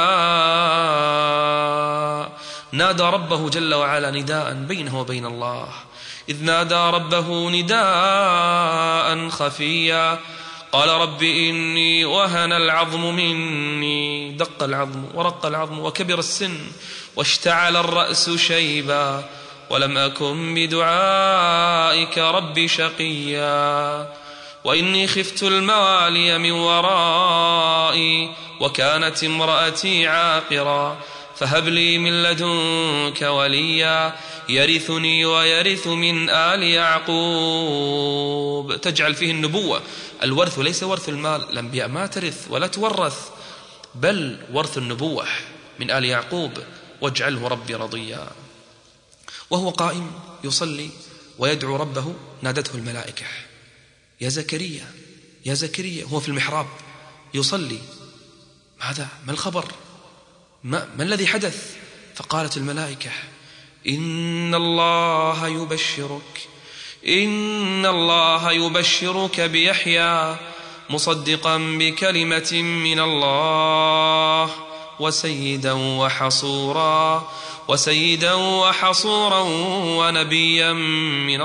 الدعاء. نادى ربه جل وعلا نداء بينه وبين الله، إذ نادى ربه نداء خفيا قال رب إني وهن العظم مني، دق العظم ورق العظم وكبر السن واشتعل الرأس شيبا ولم أكن بدعائك رب شقيا وإني خفت الموالي من ورائي وكانت امرأتي عاقرا فهب لي من لدنك وليا يرثني ويرث من آل يعقوب. تجعل فيه النبوة. الورث ليس ورث المال، الأنبياء ما ترث ولا تورث، بل ورث النبوة من آل يعقوب. واجعله ربي رضيا. وهو قائم يصلي ويدعو ربه نادته الملائكة يا زكريا يا زكريا. هو في المحراب يصلي، ماذا؟ ما الخبر؟ ما الذي حدث؟ فقالت الملائكة إن الله يبشرك بيحيى مصدقا بكلمة من الله وسيدا وحصورا ونبيا من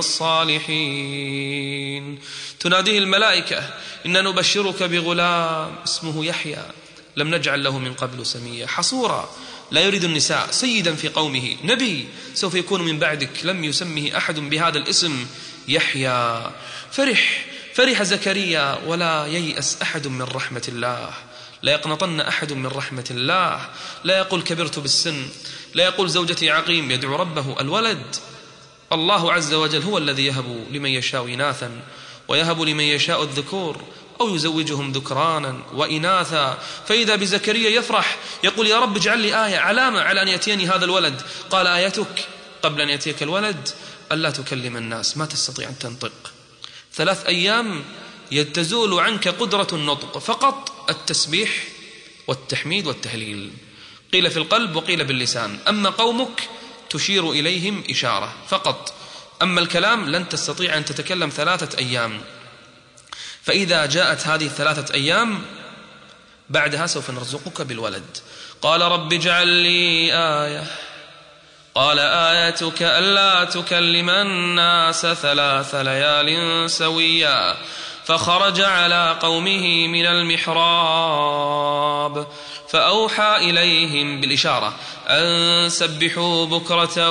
الصالحين. تناديه الملائكة إن نبشرك بغلام اسمه يحيى لم نجعل له من قبل سميا، حصورا لا يريد النساء، سيدا في قومه، نبي سوف يكون من بعدك لم يسمه أحد بهذا الاسم يحيى. فرح زكريا ولا ييأس أحد من رحمة الله، لا يقنطن أحد من رحمة الله. لا يقول كبرت بالسن، لا يقول زوجتي عقيم، يدعو ربه الولد. الله عز وجل هو الذي يهب لمن يشاء إناثا ويهب لمن يشاء الذكور أو يزوجهم ذكرانا وإناثا. فإذا بزكريا يفرح يقول يا رب اجعل لي آية، علامة على أن يأتيني هذا الولد. قال آيتك قبل أن يأتيك الولد ألا تكلم الناس، ما تستطيع أن تنطق 3 أيام تزول عنك قدرة النطق، فقط التسبيح والتحميد والتهليل، قيل في القلب وقيل باللسان. أما قومك تشير إليهم إشارة فقط، أما الكلام لن تستطيع أن تتكلم 3 أيام. فإذا جاءت هذه 3 أيام بعدها سوف نرزقك بالولد. قال رب اجعل لي آية. قال آيتك ألا تكلم الناس 3 ليال سويا. فخرج على قومه من المحراب فأوحى إليهم بالإشارة أن سبحوا بكرة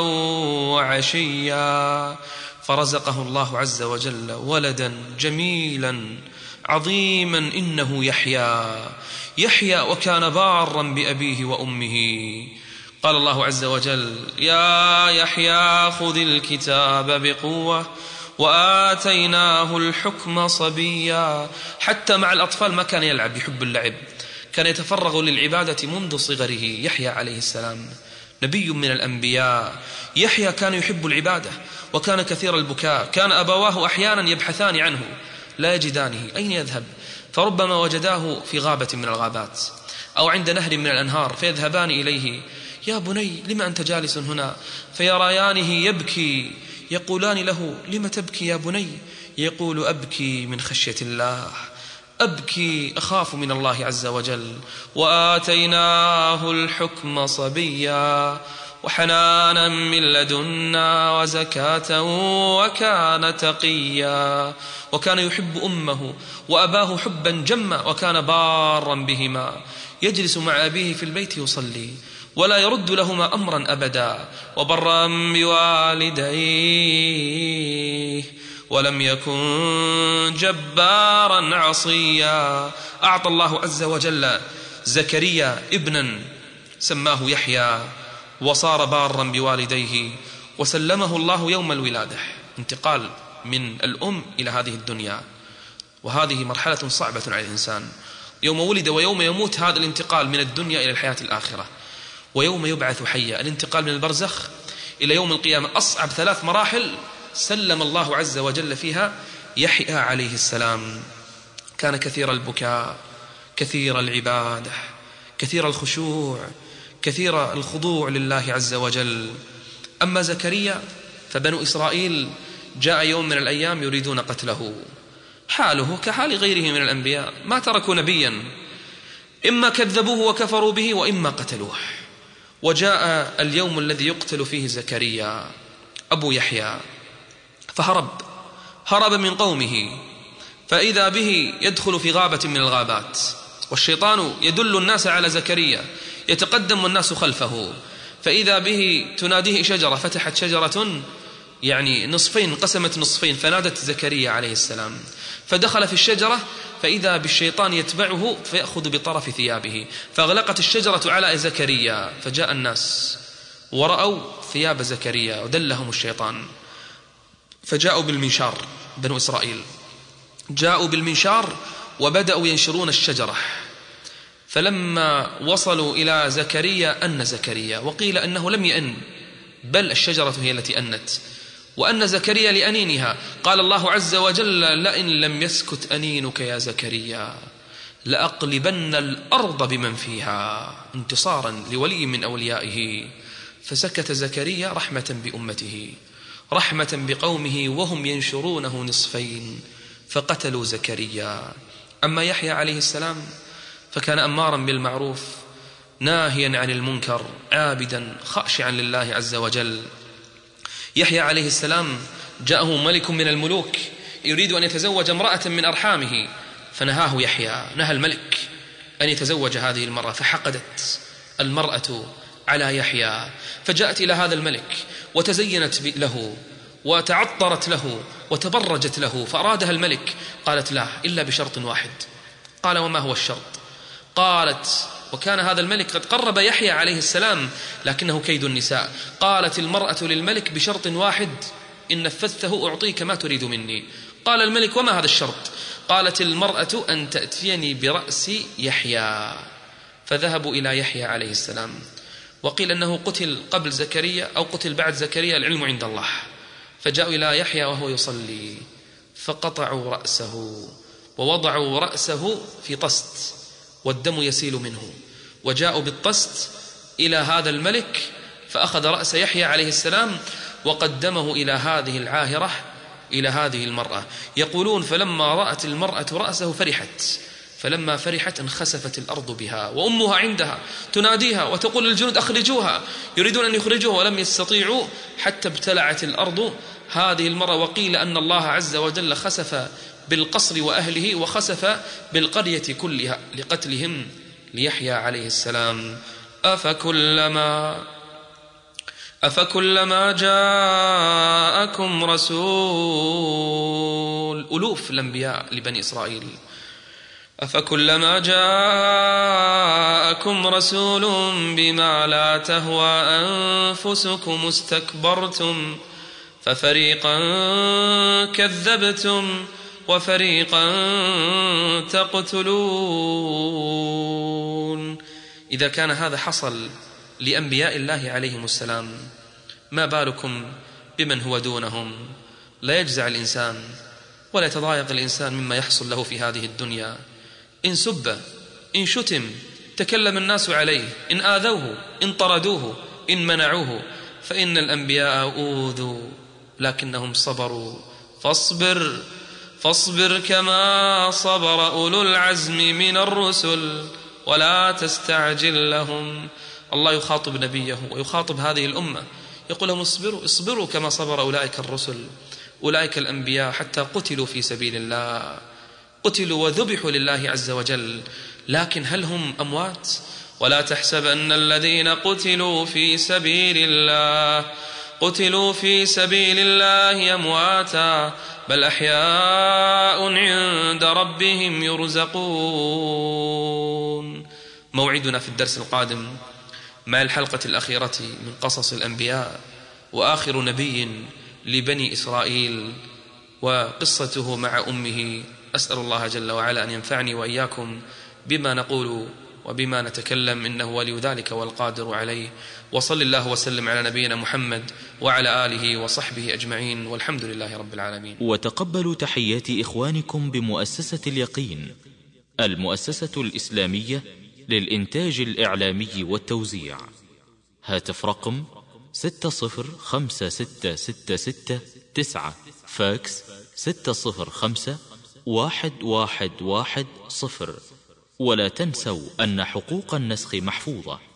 وعشيا. فرزقه الله عز وجل ولدا جميلا عظيما إنه يحيى وكان بارا بأبيه وأمه. قال الله عز وجل يا يحيى خذ الكتاب بقوة وآتيناه الحكم صبيا. حتى مع الأطفال ما كان يلعب، يحب اللعب، كان يتفرغ للعبادة منذ صغره. يحيى عليه السلام نبي من الأنبياء. يحيى كان يحب العبادة وكان كثير البكاء. كان أبواه أحيانا يبحثان عنه لا يجدانه، أين يذهب؟ فربما وجداه في غابة من الغابات أو عند نهر من الأنهار فيذهبان إليه يا بني لما أنت جالس هنا؟ فيريانه يبكي، يقولان له لم تبكي يا بني؟ يقول أبكي من خشية الله، أبكي أخاف من الله عز وجل. وآتيناه الحكم صبيا وحنانا من لدنا وزكاة وكان تقيا وكان يحب أمه وأباه حبا جما وكان بارا بهما يجلس مع أبيه في البيت يصلي ولا يرد لهما أمرا أبدا وبرا بوالديه ولم يكن جبارا عصيا. أعطى الله عز وجل زكريا ابنا سماه يحيى وصار بارا بوالديه وسلمه الله يوم الولادة، انتقال من الأم إلى هذه الدنيا، وهذه مرحلة صعبة على الإنسان، يوم ولد ويوم يموت، هذا الانتقال من الدنيا إلى الحياة الآخرة، ويوم يبعث حيا، الانتقال من البرزخ إلى يوم القيامة، أصعب 3 مراحل سلم الله عز وجل فيها يحيى عليه السلام. كان كثير البكاء، كثير العبادة، كثير الخشوع، كثير الخضوع لله عز وجل. أما زكريا فبنو إسرائيل جاء يوم من الأيام يريدون قتله، حاله كحال غيره من الأنبياء، ما تركوا نبيا، إما كذبوه وكفروا به وإما قتلوه. وجاء اليوم الذي يقتل فيه زكريا أبو يحيى، هرب من قومه، فإذا به يدخل في غابة من الغابات، والشيطان يدل الناس على زكريا، يتقدم والناس خلفه، فإذا به تناديه شجرة، فتحت شجرة يعني نصفين، قسمت نصفين، فنادت زكريا عليه السلام، فدخل في الشجرة فإذا بالشيطان يتبعه فيأخذ بطرف ثيابه، فأغلقت الشجرة على زكريا، فجاء الناس ورأوا ثياب زكريا ودلهم الشيطان، فجاءوا بالمنشار، بنو إسرائيل جاءوا بالمنشار وبدأوا ينشرون الشجرة، فلما وصلوا إلى زكريا أن زكريا، وقيل أنه لم يأن بل الشجرة هي التي أنت، وأن زكريا لأنينها. قال الله عز وجل: لئن لم يسكت أنينك يا زكريا لأقلبن الأرض بمن فيها، انتصارا لولي من أوليائه. فسكت زكريا رحمة بأمته، رحمة بقومه وهم ينشرونه نصفين، فقتلوا زكريا. أما يحيى عليه السلام فكان أمارا بالمعروف ناهيا عن المنكر، عابدا خاشعا لله عز وجل. يحيى عليه السلام جاءه ملك من الملوك يريد أن يتزوج امرأة من أرحامه، فنهاه يحيى، نهى الملك أن يتزوج هذه المرأة، فحقدت المرأة على يحيى، فجاءت إلى هذا الملك وتزينت له وتعطرت له وتبرجت له، فأرادها الملك، قالت لا إلا بشرط واحد. قال: وما هو الشرط؟ قالت، وكان هذا الملك قد قرب يحيى عليه السلام لكنه كيد النساء، قالت المرأة للملك: بشرط واحد، إن نفذته أعطيك ما تريد مني. قال الملك: وما هذا الشرط؟ قالت المرأة: أن تأتيني برأس يحيى. فذهبوا إلى يحيى عليه السلام، وقيل أنه قتل قبل زكريا أو قتل بعد زكريا، العلم عند الله. فجاءوا إلى يحيى وهو يصلي، فقطعوا رأسه ووضعوا رأسه في طست والدم يسيل منه، وجاءوا بالطست إلى هذا الملك، فأخذ رأس يحيى عليه السلام وقدمه إلى هذه العاهرة، إلى هذه المرأة. يقولون: فلما رأت المرأة رأسه فرحت، فلما فرحت انخسفت الأرض بها، وأمها عندها تناديها وتقول للجنود: أخرجوها، يريدون أن يخرجوها ولم يستطيعوا، حتى ابتلعت الأرض هذه المرأة. وقيل أن الله عز وجل خسف بالقصر وأهله وخسف بالقرية كلها لقتلهم ليحيى عليه السلام. أفكلما جاءكم رسول، ألوف الأنبياء لبني إسرائيل، أفكلما جاءكم رسول بما لا تهوى أنفسكم استكبرتم ففريقا كذبتم وفريقا تقتلون. إذا كان هذا حصل لأنبياء الله عليهم السلام، ما بالكم بمن هو دونهم؟ لا يجزع الإنسان ولا يتضايق الإنسان مما يحصل له في هذه الدنيا، إن سب، إن شتم، تكلم الناس عليه، إن آذوه، إن طردوه، إن منعوه، فإن الأنبياء أوذوا لكنهم صبروا. فاصبر كما صبر أولو العزم من الرسل ولا تستعجل لهم الله يخاطب نبيه ويخاطب هذه الأمة، يقول لهم اصبروا كما صبر أولئك الرسل، أولئك الأنبياء حتى قتلوا في سبيل الله، قتلوا وذبحوا لله عز وجل. لكن هل هم أموات؟ ولا تحسبن الذين قتلوا في سبيل الله أمواتا بل أحياء عند ربهم يرزقون. موعدنا في الدرس القادم مع الحلقة الأخيرة من قصص الأنبياء، وآخر نبي لبني إسرائيل وقصته مع أمه. أسأل الله جل وعلا أن ينفعني وإياكم بما نقول وبما نتكلم، إنه ولي ذلك والقادر عليه. وصل الله وسلم على نبينا محمد وعلى آله وصحبه أجمعين، والحمد لله رب العالمين. وتقبلوا تحيات إخوانكم بمؤسسة اليقين، المؤسسة الإسلامية للإنتاج الإعلامي والتوزيع. هاتف رقم 605666 فاكس 605-1110. ولا تنسوا أن حقوق النسخ محفوظة.